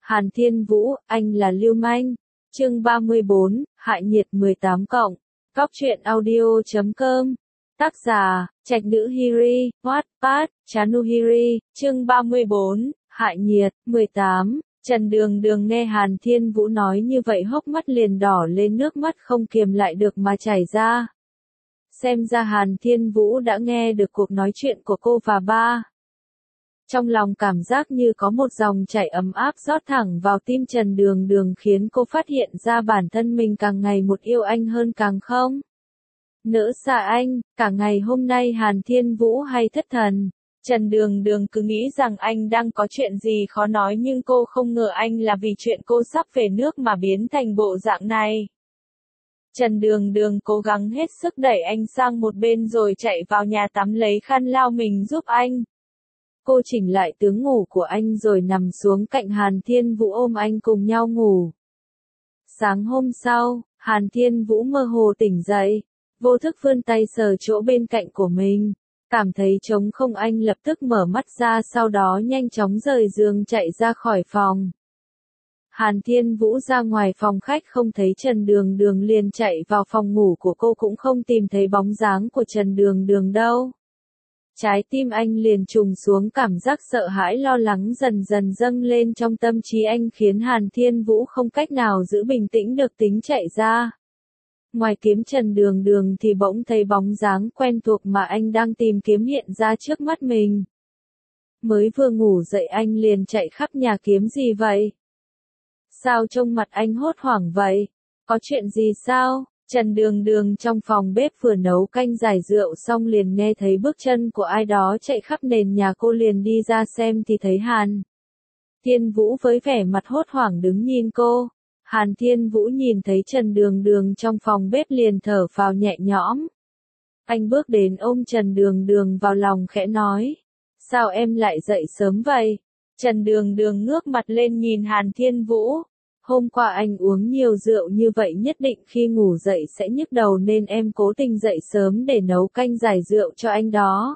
Hàn Thiên Vũ, anh là lưu manh. Chương 34, Hại nhiệt 18 cộng. Góc truyện audio.com. Tác giả, Trạch Nữ Hiri, Wattpad, Chanuhiri. Chương 34, Hại nhiệt 18. Trần Đường Đường nghe Hàn Thiên Vũ nói như vậy hốc mắt liền đỏ lên, nước mắt không kiềm lại được mà chảy ra. Xem ra Hàn Thiên Vũ đã nghe được cuộc nói chuyện của cô và ba. Trong lòng cảm giác như có một dòng chảy ấm áp rót thẳng vào tim Trần Đường Đường, khiến cô phát hiện ra bản thân mình càng ngày một yêu anh hơn, càng không nỡ xa anh. Cả ngày hôm nay Hàn Thiên Vũ hay thất thần. Trần Đường Đường cứ nghĩ rằng anh đang có chuyện gì khó nói, nhưng cô không ngờ anh là vì chuyện cô sắp về nước mà biến thành bộ dạng này. Trần Đường Đường cố gắng hết sức đẩy anh sang một bên rồi chạy vào nhà tắm lấy khăn lau mình giúp anh. Cô chỉnh lại tướng ngủ của anh rồi nằm xuống cạnh Hàn Thiên Vũ ôm anh cùng nhau ngủ. Sáng hôm sau, Hàn Thiên Vũ mơ hồ tỉnh dậy, vô thức vươn tay sờ chỗ bên cạnh của mình. Cảm thấy trống không, anh lập tức mở mắt ra, sau đó nhanh chóng rời giường chạy ra khỏi phòng. Hàn Thiên Vũ ra ngoài phòng khách không thấy Trần Đường Đường liền chạy vào phòng ngủ của cô, cũng không tìm thấy bóng dáng của Trần Đường Đường đâu. Trái tim anh liền trùng xuống, cảm giác sợ hãi lo lắng dần dần dâng lên trong tâm trí anh, khiến Hàn Thiên Vũ không cách nào giữ bình tĩnh được, tính chạy ra. Ngoài kiếm Trần Đường Đường thì bỗng thấy bóng dáng quen thuộc mà anh đang tìm kiếm hiện ra trước mắt mình. Mới vừa ngủ dậy anh liền chạy khắp nhà kiếm gì vậy? Sao trông mặt anh hốt hoảng vậy? Có chuyện gì sao? Trần Đường Đường trong phòng bếp vừa nấu canh giải rượu xong liền nghe thấy bước chân của ai đó chạy khắp nền nhà, cô liền đi ra xem thì thấy Hàn Thiên Vũ với vẻ mặt hốt hoảng đứng nhìn cô. Hàn Thiên Vũ nhìn thấy Trần Đường Đường trong phòng bếp liền thở phào nhẹ nhõm. Anh bước đến ôm Trần Đường Đường vào lòng khẽ nói: "Sao em lại dậy sớm vậy?" Trần Đường Đường ngước mặt lên nhìn Hàn Thiên Vũ. "Hôm qua anh uống nhiều rượu như vậy nhất định khi ngủ dậy sẽ nhức đầu nên em cố tình dậy sớm để nấu canh giải rượu cho anh đó."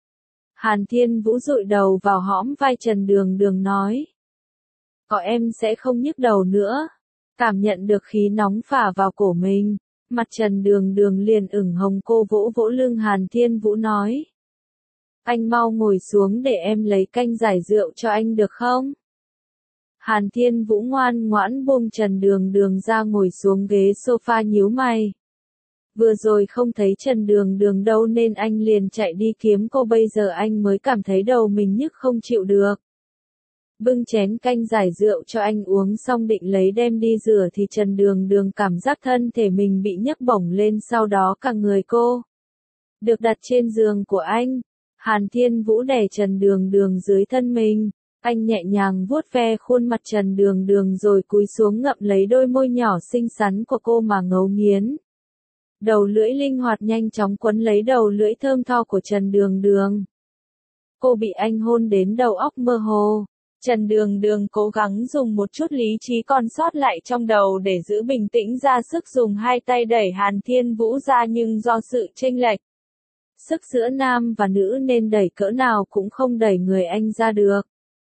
Hàn Thiên Vũ dụi đầu vào hõm vai Trần Đường Đường nói: "Có em sẽ không nhức đầu nữa." Cảm nhận được khí nóng phả vào cổ mình, mặt Trần Đường Đường liền ửng hồng, cô vỗ vỗ lưng Hàn Thiên Vũ nói: "Anh mau ngồi xuống để em lấy canh giải rượu cho anh được không?" Hàn Thiên Vũ ngoan ngoãn buông Trần Đường Đường ra, ngồi xuống ghế sofa nhíu mày. Vừa rồi không thấy Trần Đường Đường đâu nên anh liền chạy đi kiếm cô, bây giờ anh mới cảm thấy đầu mình nhức không chịu được. Bưng chén canh giải rượu cho anh uống xong định lấy đem đi rửa thì Trần Đường Đường cảm giác thân thể mình bị nhấc bổng lên, sau đó cả người cô được đặt trên giường của anh. Hàn Thiên Vũ đè Trần Đường Đường dưới thân mình. Anh nhẹ nhàng vuốt ve khuôn mặt Trần Đường Đường rồi cúi xuống ngậm lấy đôi môi nhỏ xinh xắn của cô mà ngấu nghiến. Đầu lưỡi linh hoạt nhanh chóng quấn lấy đầu lưỡi thơm tho của Trần Đường Đường. Cô bị anh hôn đến đầu óc mơ hồ. Trần Đường Đường cố gắng dùng một chút lý trí còn sót lại trong đầu để giữ bình tĩnh, ra sức dùng hai tay đẩy Hàn Thiên Vũ ra, nhưng do sự chênh lệch sức giữa nam và nữ nên đẩy cỡ nào cũng không đẩy người anh ra được.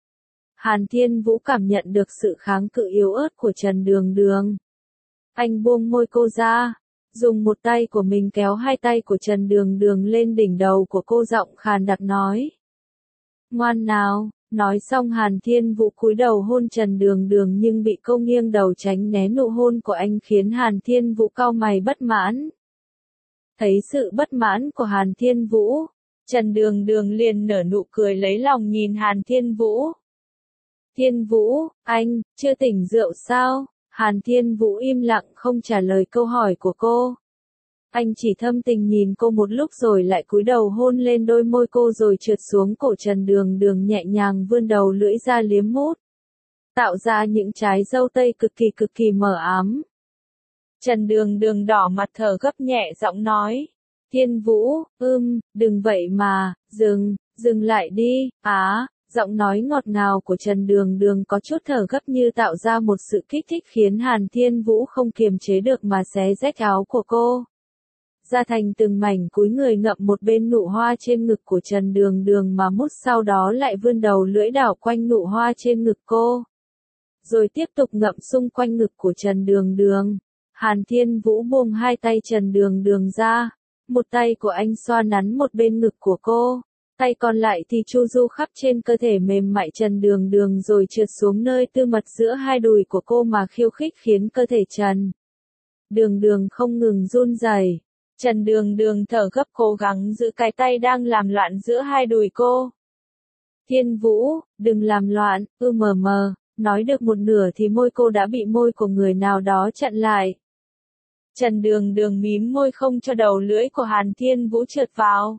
Hàn Thiên Vũ cảm nhận được sự kháng cự yếu ớt của Trần Đường Đường. Anh buông môi cô ra, dùng một tay của mình kéo hai tay của Trần Đường Đường lên đỉnh đầu của cô, giọng khàn đặc nói: "Ngoan nào." Nói xong Hàn Thiên Vũ cúi đầu hôn Trần Đường Đường nhưng bị cô nghiêng đầu tránh né nụ hôn của anh, khiến Hàn Thiên Vũ cau mày bất mãn. Thấy sự bất mãn của Hàn Thiên Vũ, Trần Đường Đường liền nở nụ cười lấy lòng nhìn Hàn Thiên Vũ. "Thiên Vũ, anh chưa tỉnh rượu sao?" Hàn Thiên Vũ im lặng không trả lời câu hỏi của cô. Anh chỉ thâm tình nhìn cô một lúc rồi lại cúi đầu hôn lên đôi môi cô rồi trượt xuống cổ Trần Đường Đường, nhẹ nhàng vươn đầu lưỡi ra liếm mút, tạo ra những trái dâu tây cực kỳ mờ ám. Trần Đường Đường đỏ mặt thở gấp nhẹ giọng nói: "Thiên Vũ, đừng vậy mà, dừng lại đi." Giọng nói ngọt ngào của Trần Đường Đường có chút thở gấp như tạo ra một sự kích thích, khiến Hàn Thiên Vũ không kiềm chế được mà xé rách áo của cô ra thành từng mảnh, cúi người ngậm một bên nụ hoa trên ngực của Trần Đường Đường mà mút, sau đó lại vươn đầu lưỡi đảo quanh nụ hoa trên ngực cô. rồi tiếp tục ngậm xung quanh ngực của Trần Đường Đường. Hàn Thiên Vũ buông hai tay Trần Đường Đường ra, một tay của anh xoa nắn một bên ngực của cô, tay còn lại thì chu du khắp trên cơ thể mềm mại Trần Đường Đường rồi trượt xuống nơi tư mật giữa hai đùi của cô mà khiêu khích khiến cơ thể Trần Đường Đường không ngừng run rẩy. Trần Đường Đường thở gấp cố gắng giữ cái tay đang làm loạn giữa hai đùi cô. Thiên Vũ, đừng làm loạn, mờ mờ, nói được một nửa thì môi cô đã bị môi của người nào đó chặn lại. Trần Đường Đường mím môi không cho đầu lưỡi của Hàn Thiên Vũ trượt vào.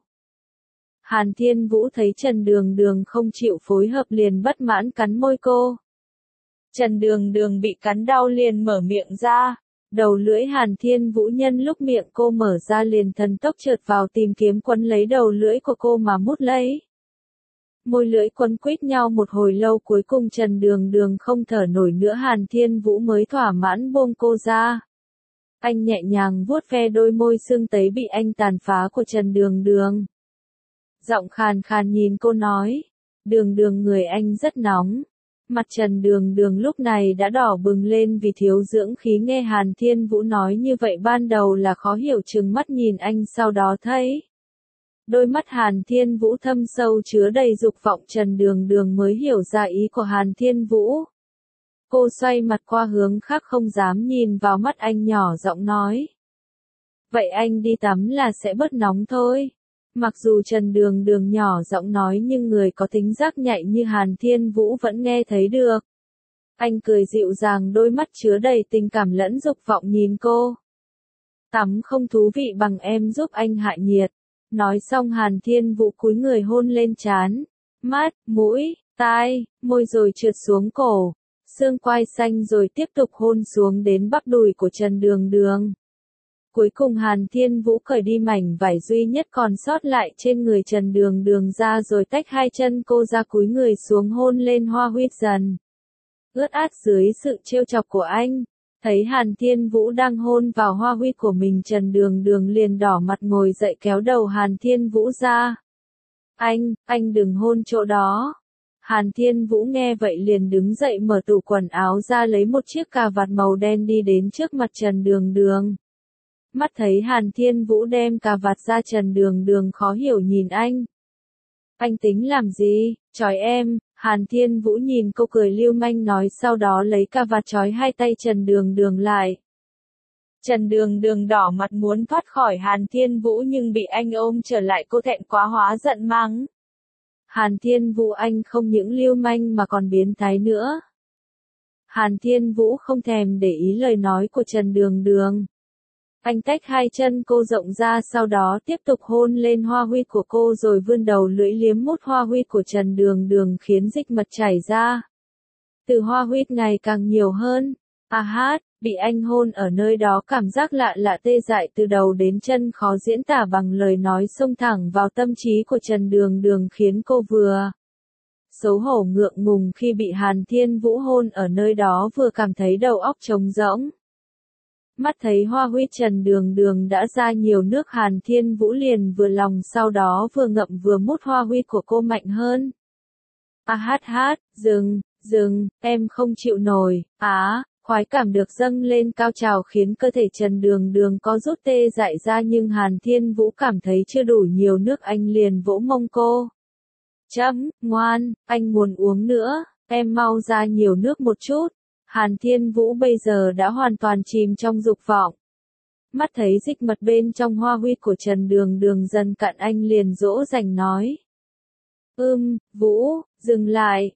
Hàn Thiên Vũ thấy Trần Đường Đường không chịu phối hợp liền bất mãn cắn môi cô. Trần Đường Đường bị cắn đau liền mở miệng ra. Đầu lưỡi Hàn Thiên Vũ nhân lúc miệng cô mở ra liền thần tốc trượt vào tìm kiếm quấn lấy đầu lưỡi của cô mà mút lấy. Môi lưỡi quấn quýt nhau một hồi lâu cuối cùng Trần Đường Đường không thở nổi nữa Hàn Thiên Vũ mới thỏa mãn buông cô ra. Anh nhẹ nhàng vuốt ve đôi môi sưng tấy bị anh tàn phá của Trần Đường Đường. Giọng khàn khàn nhìn cô nói, Đường Đường người anh rất nóng. Mặt Trần Đường Đường lúc này đã đỏ bừng lên vì thiếu dưỡng khí nghe Hàn Thiên Vũ nói như vậy ban đầu là khó hiểu trừng mắt nhìn anh sau đó thấy. Đôi mắt Hàn Thiên Vũ thâm sâu chứa đầy dục vọng Trần Đường Đường mới hiểu ra ý của Hàn Thiên Vũ. Cô xoay mặt qua hướng khác không dám nhìn vào mắt anh nhỏ giọng nói. Vậy anh đi tắm là sẽ bớt nóng thôi. Mặc dù Trần Đường Đường nhỏ giọng nói nhưng người có tính giác nhạy như Hàn Thiên Vũ vẫn nghe thấy được. Anh cười dịu dàng đôi mắt chứa đầy tình cảm lẫn dục vọng nhìn cô. Tắm không thú vị bằng em giúp anh hạ nhiệt. Nói xong Hàn Thiên Vũ cúi người hôn lên trán, mắt, mũi, tai, môi rồi trượt xuống cổ, xương quai xanh rồi tiếp tục hôn xuống đến bắp đùi của Trần Đường Đường. Cuối cùng Hàn Thiên Vũ cởi đi mảnh vải duy nhất còn sót lại trên người Trần Đường Đường ra rồi tách hai chân cô ra cúi người xuống hôn lên hoa huyết dần. Ướt át dưới sự trêu chọc của anh, thấy Hàn Thiên Vũ đang hôn vào hoa huyết của mình Trần Đường Đường liền đỏ mặt ngồi dậy kéo đầu Hàn Thiên Vũ ra. Anh đừng hôn chỗ đó. Hàn Thiên Vũ nghe vậy liền đứng dậy mở tủ quần áo ra lấy một chiếc cà vạt màu đen đi đến trước mặt Trần Đường Đường. Mắt thấy Hàn Thiên Vũ đem cà vạt ra Trần Đường Đường khó hiểu nhìn anh. Anh tính làm gì, trói em, Hàn Thiên Vũ nhìn cô cười lưu manh nói sau đó lấy cà vạt trói hai tay Trần Đường Đường lại. Trần Đường Đường đỏ mặt muốn thoát khỏi Hàn Thiên Vũ nhưng bị anh ôm trở lại cô thẹn quá hóa giận mắng. Hàn Thiên Vũ anh không những lưu manh mà còn biến thái nữa. Hàn Thiên Vũ không thèm để ý lời nói của Trần Đường Đường. Anh tách hai chân cô rộng ra sau đó tiếp tục hôn lên hoa huyết của cô rồi vươn đầu lưỡi liếm mút hoa huyết của Trần Đường Đường khiến dịch mật chảy ra. Từ hoa huyết ngày càng nhiều hơn. Bị anh hôn ở nơi đó cảm giác lạ lạ tê dại từ đầu đến chân khó diễn tả bằng lời nói xông thẳng vào tâm trí của Trần Đường Đường khiến cô vừa xấu hổ ngượng ngùng khi bị Hàn Thiên Vũ hôn ở nơi đó vừa cảm thấy đầu óc trống rỗng. Mắt thấy hoa huyết Trần Đường Đường đã ra nhiều nước Hàn Thiên Vũ liền vừa lòng sau đó vừa ngậm vừa mút hoa huyết của cô mạnh hơn. Dừng, em không chịu nổi, khoái cảm được dâng lên cao trào khiến cơ thể Trần Đường Đường có rút tê dại ra nhưng Hàn Thiên Vũ cảm thấy chưa đủ nhiều nước anh liền vỗ mông cô. Ngoan, anh muốn uống nữa, em mau ra nhiều nước một chút. Hàn Thiên Vũ bây giờ đã hoàn toàn chìm trong dục vọng. Mắt thấy dịch mật bên trong hoa huyết của Trần Đường Đường dần cạn anh liền dỗ dành nói. Vũ, dừng lại,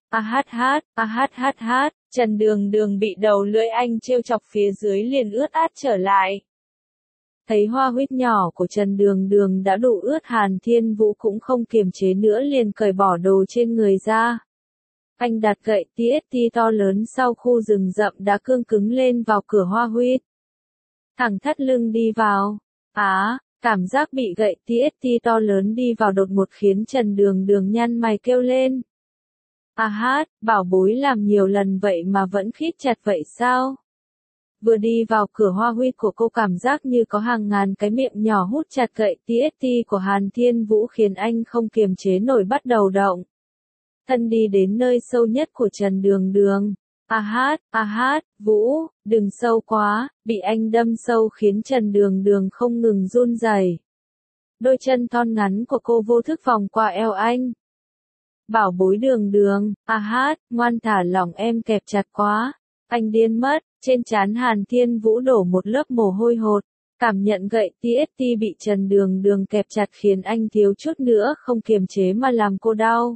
Trần Đường Đường bị đầu lưỡi anh trêu chọc phía dưới liền ướt át trở lại. Thấy hoa huyết nhỏ của Trần Đường Đường đã đủ ướt Hàn Thiên Vũ cũng không kiềm chế nữa liền cởi bỏ đồ trên người ra. Anh đặt gậy TST to lớn sau khu rừng rậm đá cương cứng lên vào cửa hoa huyết. Thẳng thắt lưng đi vào. Cảm giác bị gậy TST to lớn đi vào đột ngột khiến Trần Đường Đường nhăn mày kêu lên. Bảo bối làm nhiều lần vậy mà vẫn khít chặt vậy sao? Vừa đi vào cửa hoa huyết của cô cảm giác như có hàng ngàn cái miệng nhỏ hút chặt gậy TST của Hàn Thiên Vũ khiến anh không kiềm chế nổi bắt đầu động. Thân đi đến nơi sâu nhất của Trần Đường Đường. A hát, Vũ, đừng sâu quá, bị anh đâm sâu khiến Trần Đường Đường không ngừng run rẩy. Đôi chân thon ngắn của cô vô thức vòng qua eo anh. Bảo bối Đường Đường, a hát, ngoan thả lỏng em kẹp chặt quá. Anh điên mất, trên trán Hàn Thiên Vũ đổ một lớp mồ hôi hột. Cảm nhận gậy TST bị Trần Đường Đường kẹp chặt khiến anh thiếu chút nữa không kiềm chế mà làm cô đau.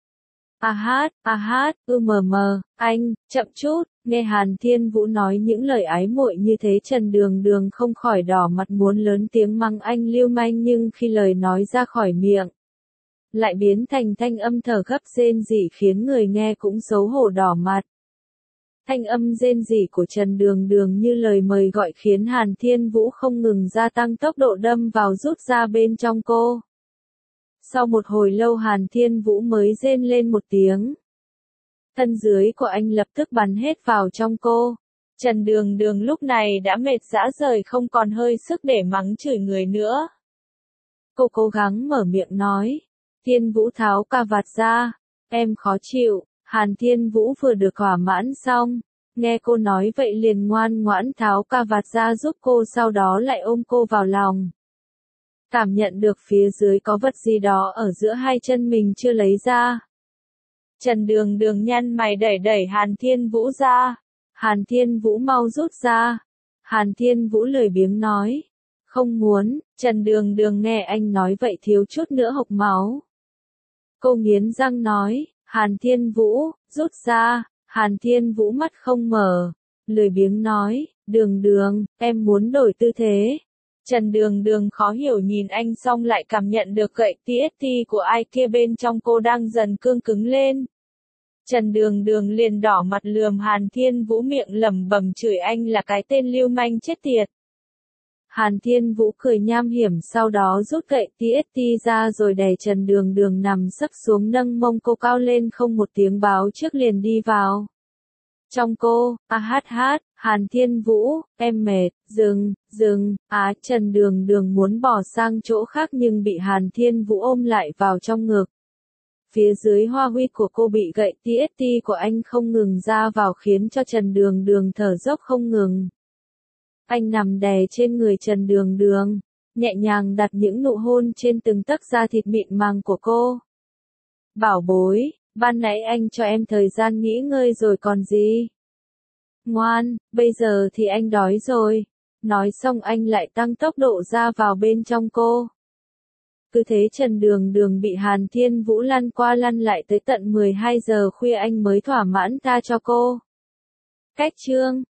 A hát, anh, chậm chút, nghe Hàn Thiên Vũ nói những lời ái muội như thế Trần Đường Đường không khỏi đỏ mặt muốn lớn tiếng mắng anh lưu manh nhưng khi lời nói ra khỏi miệng, lại biến thành thanh âm thở gấp rên rỉ khiến người nghe cũng xấu hổ đỏ mặt. Thanh âm rên rỉ của Trần Đường Đường như lời mời gọi khiến Hàn Thiên Vũ không ngừng gia tăng tốc độ đâm vào rút ra bên trong cô. Sau một hồi lâu Hàn Thiên Vũ mới rên lên một tiếng. Thân dưới của anh lập tức bắn hết vào trong cô. Trần Đường Đường lúc này đã mệt rã rời không còn hơi sức để mắng chửi người nữa. Cô cố gắng mở miệng nói. Thiên Vũ tháo cà vạt ra. Em khó chịu. Hàn Thiên Vũ vừa được thỏa mãn xong. Nghe cô nói vậy liền ngoan ngoãn tháo cà vạt ra giúp cô sau đó lại ôm cô vào lòng. Cảm nhận được phía dưới có vật gì đó ở giữa hai chân mình chưa lấy ra. Trần Đường Đường nhăn mày đẩy đẩy Hàn Thiên Vũ ra. Hàn Thiên Vũ mau rút ra. Hàn Thiên Vũ lười biếng nói. Không muốn, Trần Đường Đường nghe anh nói vậy thiếu chút nữa hộc máu. Cô nghiến răng nói, Hàn Thiên Vũ, rút ra. Hàn Thiên Vũ mắt không mở. Lười biếng nói, Đường Đường, em muốn đổi tư thế. Trần Đường Đường khó hiểu nhìn anh xong lại cảm nhận được gậy TST của ai kia bên trong cô đang dần cương cứng lên. Trần Đường Đường liền đỏ mặt lườm Hàn Thiên Vũ miệng lẩm bẩm chửi anh là cái tên lưu manh chết tiệt. Hàn Thiên Vũ cười nham hiểm sau đó rút gậy TST ra rồi đè Trần Đường Đường nằm sấp xuống nâng mông cô cao lên không một tiếng báo trước liền đi vào. Trong cô, hát, Hàn Thiên Vũ, em mệt, dừng, Trần Đường Đường muốn bỏ sang chỗ khác nhưng bị Hàn Thiên Vũ ôm lại vào trong ngực. Phía dưới hoa huy của cô bị gậy TST của anh không ngừng ra vào khiến cho Trần Đường Đường thở dốc không ngừng. Anh nằm đè trên người Trần Đường Đường, nhẹ nhàng đặt những nụ hôn trên từng tấc da thịt mịn màng của cô. Bảo bối, ban nãy anh cho em thời gian nghỉ ngơi rồi còn gì. Ngoan, bây giờ thì anh đói rồi. Nói xong anh lại tăng tốc độ ra vào bên trong cô. Cứ thế Trần Đường Đường bị Hàn Thiên Vũ lăn qua lăn lại tới tận 12 giờ khuya anh mới thỏa mãn tha cho cô. Cách chương